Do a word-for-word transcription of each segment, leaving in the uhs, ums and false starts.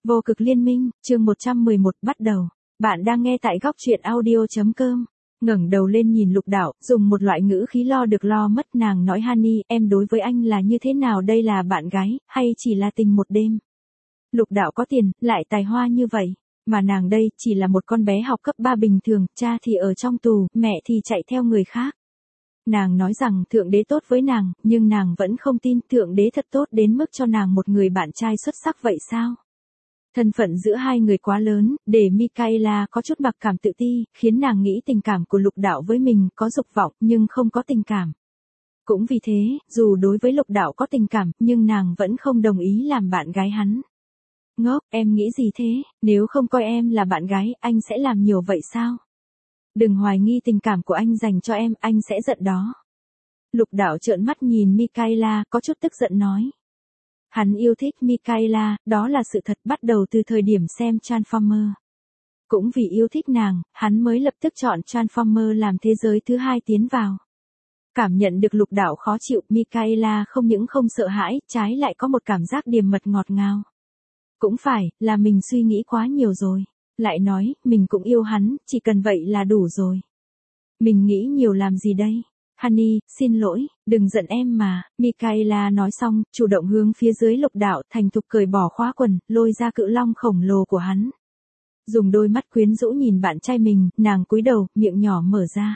Vô cực liên minh, chương một trăm mười một bắt đầu. Bạn đang nghe tại góc truyện audio.com. Ngẩng đầu lên nhìn Lục Đạo, dùng một loại ngữ khí lo được lo mất, nàng nói Honey, em đối với anh là như thế nào, đây là bạn gái, hay chỉ là tình một đêm? Lục Đạo có tiền, lại tài hoa như vậy, mà nàng đây chỉ là một con bé học cấp ba bình thường, cha thì ở trong tù, mẹ thì chạy theo người khác. Nàng nói rằng Thượng Đế tốt với nàng, nhưng nàng vẫn không tin Thượng Đế thật tốt đến mức cho nàng một người bạn trai xuất sắc vậy sao? Thân phận giữa hai người quá lớn, để Michaela có chút mặc cảm tự ti, khiến nàng nghĩ tình cảm của Lục Đạo với mình có dục vọng nhưng không có tình cảm. Cũng vì thế, dù đối với Lục Đạo có tình cảm, nhưng nàng vẫn không đồng ý làm bạn gái hắn. Ngốc, em nghĩ gì thế, nếu không coi em là bạn gái, anh sẽ làm nhiều vậy sao? Đừng hoài nghi tình cảm của anh dành cho em, anh sẽ giận đó. Lục Đạo trợn mắt nhìn Michaela, có chút tức giận nói. Hắn yêu thích Michaela, đó là sự thật, bắt đầu từ thời điểm xem Transformer. Cũng vì yêu thích nàng, hắn mới lập tức chọn Transformer làm thế giới thứ hai tiến vào. Cảm nhận được Lục Đạo khó chịu, Michaela không những không sợ hãi, trái lại có một cảm giác điềm mật ngọt ngào. Cũng phải, là mình suy nghĩ quá nhiều rồi. Lại nói, mình cũng yêu hắn, chỉ cần vậy là đủ rồi. Mình nghĩ nhiều làm gì đây? Honey, xin lỗi, đừng giận em mà. Michaela nói xong, chủ động hướng phía dưới Lục Đạo, thành thục cởi bỏ khóa quần, lôi ra cự long khổng lồ của hắn. Dùng đôi mắt quyến rũ nhìn bạn trai mình, nàng cúi đầu, miệng nhỏ mở ra.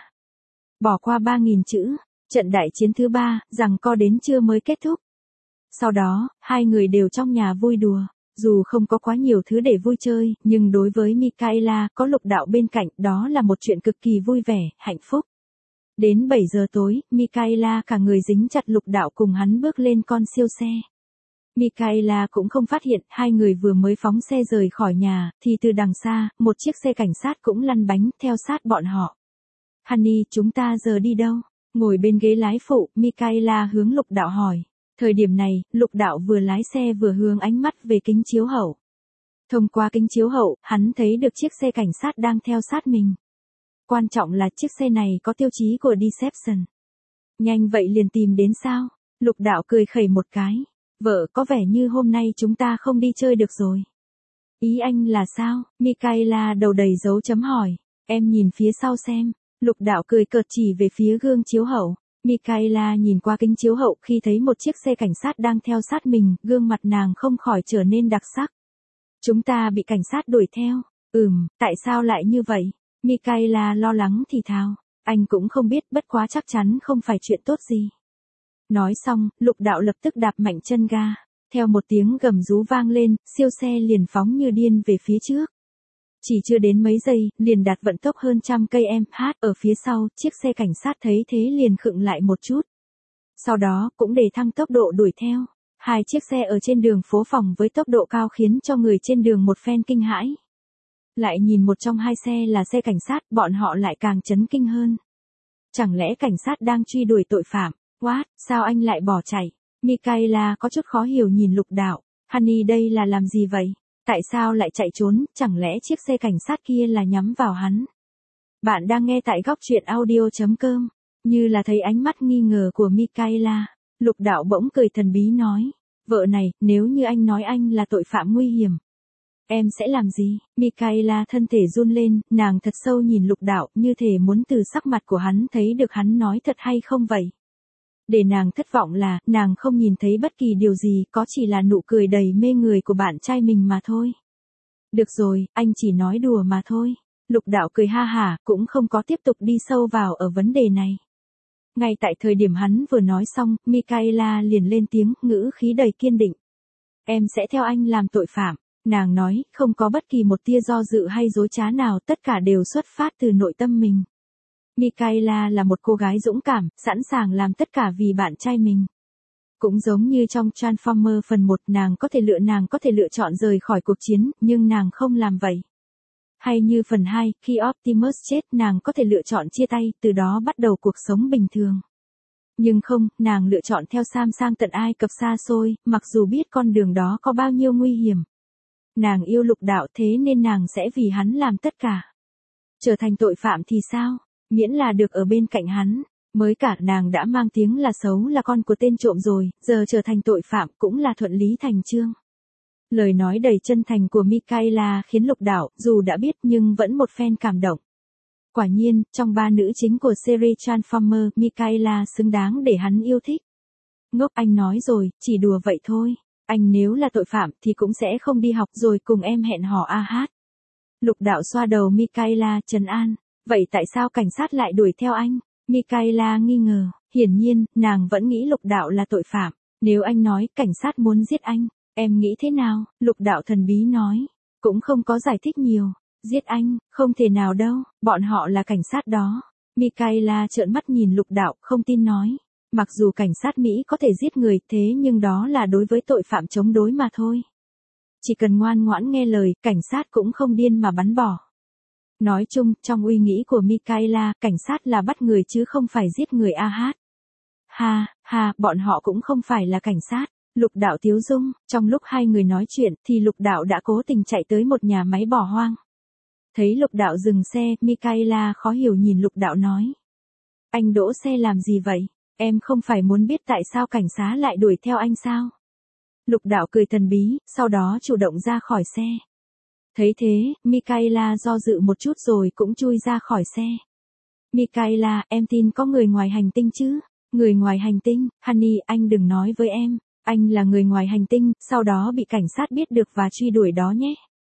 Bỏ qua ba nghìn chữ, trận đại chiến thứ ba, giằng co đến trưa mới kết thúc. Sau đó, hai người đều trong nhà vui đùa. Dù không có quá nhiều thứ để vui chơi, nhưng đối với Michaela, có Lục Đạo bên cạnh, đó là một chuyện cực kỳ vui vẻ, hạnh phúc. Đến bảy giờ tối, Michaela cả người dính chặt Lục Đạo cùng hắn bước lên con siêu xe. Michaela cũng không phát hiện, hai người vừa mới phóng xe rời khỏi nhà, thì từ đằng xa, một chiếc xe cảnh sát cũng lăn bánh, theo sát bọn họ. Honey, chúng ta giờ đi đâu? Ngồi bên ghế lái phụ, Michaela hướng Lục Đạo hỏi. Thời điểm này, Lục Đạo vừa lái xe vừa hướng ánh mắt về kính chiếu hậu. Thông qua kính chiếu hậu, hắn thấy được chiếc xe cảnh sát đang theo sát mình. Quan trọng là chiếc xe này có tiêu chí của Deception. Nhanh vậy liền tìm đến sao? Lục Đạo cười khẩy một cái. Vợ, có vẻ như hôm nay chúng ta không đi chơi được rồi. Ý anh là sao? Michaela đầu đầy dấu chấm hỏi. Em nhìn phía sau xem. Lục Đạo cười cợt chỉ về phía gương chiếu hậu. Michaela nhìn qua kính chiếu hậu khi thấy một chiếc xe cảnh sát đang theo sát mình, gương mặt nàng không khỏi trở nên đặc sắc. Chúng ta bị cảnh sát đuổi theo. Ừm, tại sao lại như vậy? Michaela lo lắng thì thào. Anh cũng không biết, bất quá chắc chắn không phải chuyện tốt gì. Nói xong, Lục Đạo lập tức đạp mạnh chân ga. Theo một tiếng gầm rú vang lên, siêu xe liền phóng như điên về phía trước. Chỉ chưa đến mấy giây, liền đạt vận tốc hơn trăm cây em hát, ở phía sau, chiếc xe cảnh sát thấy thế liền khựng lại một chút. Sau đó, cũng để thăng tốc độ đuổi theo. Hai chiếc xe ở trên đường phố phòng với tốc độ cao khiến cho người trên đường một phen kinh hãi. Lại nhìn một trong hai xe là xe cảnh sát, bọn họ lại càng chấn kinh hơn. Chẳng lẽ cảnh sát đang truy đuổi tội phạm? What, sao anh lại bỏ chạy? Michaela có chút khó hiểu nhìn Lục Đạo. Honey, đây là làm gì vậy? Tại sao lại chạy trốn, chẳng lẽ chiếc xe cảnh sát kia là nhắm vào hắn? Bạn đang nghe tại góc truyện audio.com. Như là thấy ánh mắt nghi ngờ của Michaela, Lục Đạo bỗng cười thần bí nói. Vợ này, nếu như anh nói anh là tội phạm nguy hiểm, em sẽ làm gì? Michaela thân thể run lên, nàng thật sâu nhìn Lục Đạo, như thể muốn từ sắc mặt của hắn thấy được hắn nói thật hay không vậy. Để nàng thất vọng là, nàng không nhìn thấy bất kỳ điều gì, có chỉ là nụ cười đầy mê người của bạn trai mình mà thôi. Được rồi, anh chỉ nói đùa mà thôi. Lục Đạo cười ha hả, cũng không có tiếp tục đi sâu vào ở vấn đề này. Ngay tại thời điểm hắn vừa nói xong, Michaela liền lên tiếng, ngữ khí đầy kiên định. Em sẽ theo anh làm tội phạm. Nàng nói, không có bất kỳ một tia do dự hay dối trá nào, tất cả đều xuất phát từ nội tâm mình. Michaela là một cô gái dũng cảm, sẵn sàng làm tất cả vì bạn trai mình. Cũng giống như trong Transformer phần một, nàng có thể lựa nàng có thể lựa chọn rời khỏi cuộc chiến, nhưng nàng không làm vậy. Hay như phần hai, khi Optimus chết, nàng có thể lựa chọn chia tay, từ đó bắt đầu cuộc sống bình thường. Nhưng không, nàng lựa chọn theo Sam sang tận Ai Cập xa xôi, mặc dù biết con đường đó có bao nhiêu nguy hiểm. Nàng yêu Lục Đạo, thế nên nàng sẽ vì hắn làm tất cả. Trở thành tội phạm thì sao? Miễn là được ở bên cạnh hắn. Mới cả nàng đã mang tiếng là xấu, là con của tên trộm rồi, giờ trở thành tội phạm cũng là thuận lý thành chương. Lời nói đầy chân thành của Mikaela khiến Lục Đạo, dù đã biết nhưng vẫn một phen cảm động. Quả nhiên, trong ba nữ chính của series Transformer, Mikaela xứng đáng để hắn yêu thích. Ngốc, anh nói rồi, chỉ đùa vậy thôi. Anh nếu là tội phạm thì cũng sẽ không đi học rồi cùng em hẹn hò a hát. Lục Đạo xoa đầu Mikaela trấn an. Vậy tại sao cảnh sát lại đuổi theo anh? Mikaela nghi ngờ. Hiển nhiên, nàng vẫn nghĩ Lục Đạo là tội phạm. Nếu anh nói cảnh sát muốn giết anh, em nghĩ thế nào? Lục Đạo thần bí nói. Cũng không có giải thích nhiều. Giết anh, không thể nào đâu, bọn họ là cảnh sát đó. Mikaela trợn mắt nhìn Lục Đạo, không tin nói. Mặc dù cảnh sát Mỹ có thể giết người thế nhưng đó là đối với tội phạm chống đối mà thôi. Chỉ cần ngoan ngoãn nghe lời, cảnh sát cũng không điên mà bắn bỏ. Nói chung, trong uy nghĩ của Mikaela, cảnh sát là bắt người chứ không phải giết người a hát. Ha, ha, bọn họ cũng không phải là cảnh sát. Lục Đạo tiếu dung, trong lúc hai người nói chuyện thì Lục Đạo đã cố tình chạy tới một nhà máy bỏ hoang. Thấy Lục Đạo dừng xe, Mikaela khó hiểu nhìn Lục Đạo nói. Anh đỗ xe làm gì vậy? Em không phải muốn biết tại sao cảnh sát lại đuổi theo anh sao? Lục Đạo cười thần bí, sau đó chủ động ra khỏi xe. Thấy thế, Mikaela do dự một chút rồi cũng chui ra khỏi xe. Mikaela, em tin có người ngoài hành tinh chứ? Người ngoài hành tinh, Honey, anh đừng nói với em. Anh là người ngoài hành tinh, sau đó bị cảnh sát biết được và truy đuổi đó nhé.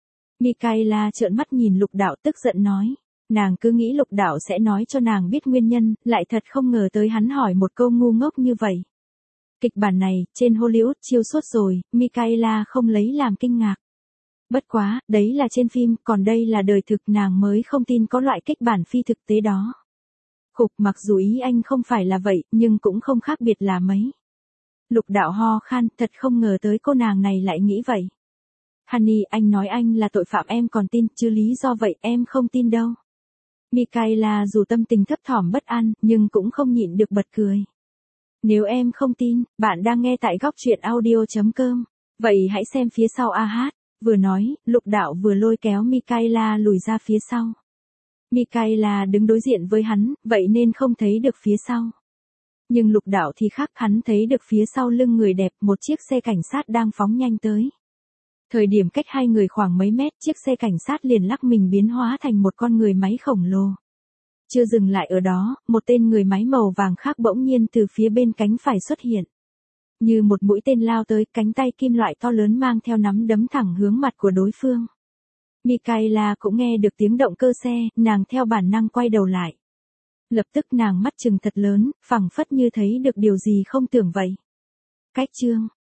Mikaela trợn mắt nhìn Lục Đạo tức giận nói. Nàng cứ nghĩ Lục Đạo sẽ nói cho nàng biết nguyên nhân, lại thật không ngờ tới hắn hỏi một câu ngu ngốc như vậy. Kịch bản này, trên Hollywood chiêu suốt rồi, Mikaela không lấy làm kinh ngạc. Bất quá, đấy là trên phim, còn đây là đời thực, nàng mới không tin có loại kịch bản phi thực tế đó. Khục, mặc dù ý anh không phải là vậy, nhưng cũng không khác biệt là mấy. Lục Đạo ho khan, thật không ngờ tới cô nàng này lại nghĩ vậy. Honey, anh nói anh là tội phạm em còn tin, chứ lý do vậy em không tin đâu. Mikaela dù tâm tình thấp thỏm bất an, nhưng cũng không nhịn được bật cười. Nếu em không tin, bạn đang nghe tại góc truyện audio chấm com. Vậy hãy xem phía sau a hát. Vừa nói, Lục Đạo vừa lôi kéo Mikaela lùi ra phía sau. Mikaela đứng đối diện với hắn, vậy nên không thấy được phía sau. Nhưng Lục Đạo thì khác, hắn thấy được phía sau lưng người đẹp, một chiếc xe cảnh sát đang phóng nhanh tới. Thời điểm cách hai người khoảng mấy mét, chiếc xe cảnh sát liền lắc mình biến hóa thành một con người máy khổng lồ. Chưa dừng lại ở đó, một tên người máy màu vàng khác bỗng nhiên từ phía bên cánh phải xuất hiện. Như một mũi tên lao tới, cánh tay kim loại to lớn mang theo nắm đấm thẳng hướng mặt của đối phương. Mikaela cũng nghe được tiếng động cơ xe, nàng theo bản năng quay đầu lại. Lập tức nàng mắt trừng thật lớn, phẳng phất như thấy được điều gì không tưởng vậy. Cách chương